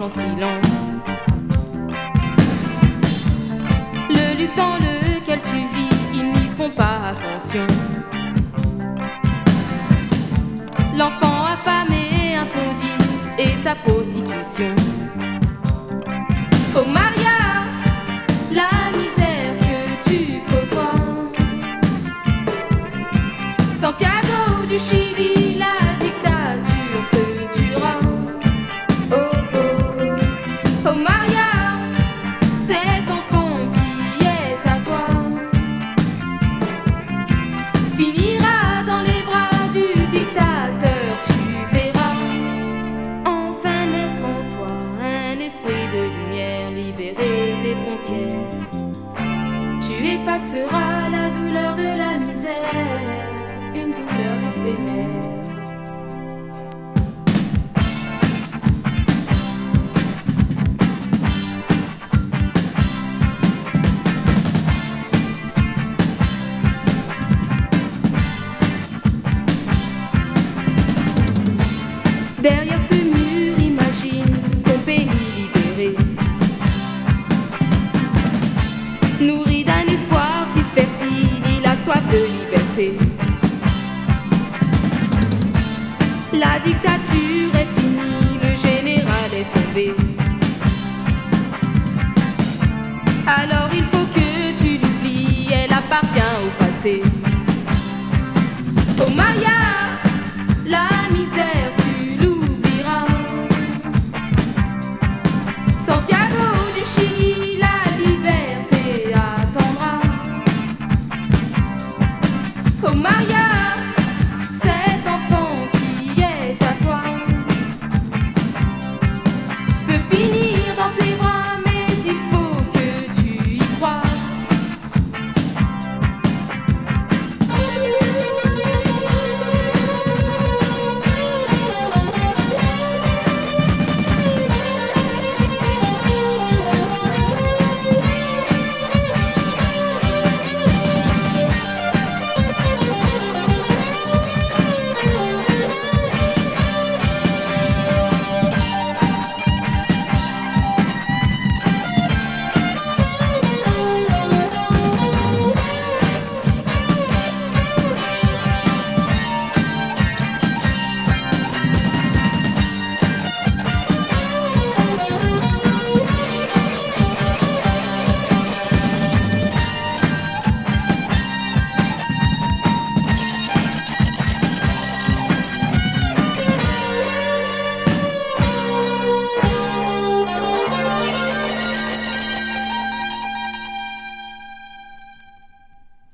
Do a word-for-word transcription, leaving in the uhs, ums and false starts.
en silence. Le luxe dans lequel tu vis, ils n'y font pas attention. L'enfant affamé, un taudis et ta prostitution. Oh Maria, la misère que tu côtoies. Santiago du Chili, la dictature te tuera. Oh oh, oh Maria, cet enfant qui est à toi finira dans les bras du dictateur. Tu verras enfin naître en toi un esprit de lumière libéré des frontières. Tu effaceras la douleur de la misère, une douleur éphémère. Derrière ce mur, imagine ton pays libéré, nourri d'un espoir si fertile, il a soif de liberté. La dictature est finie, le général est tombé.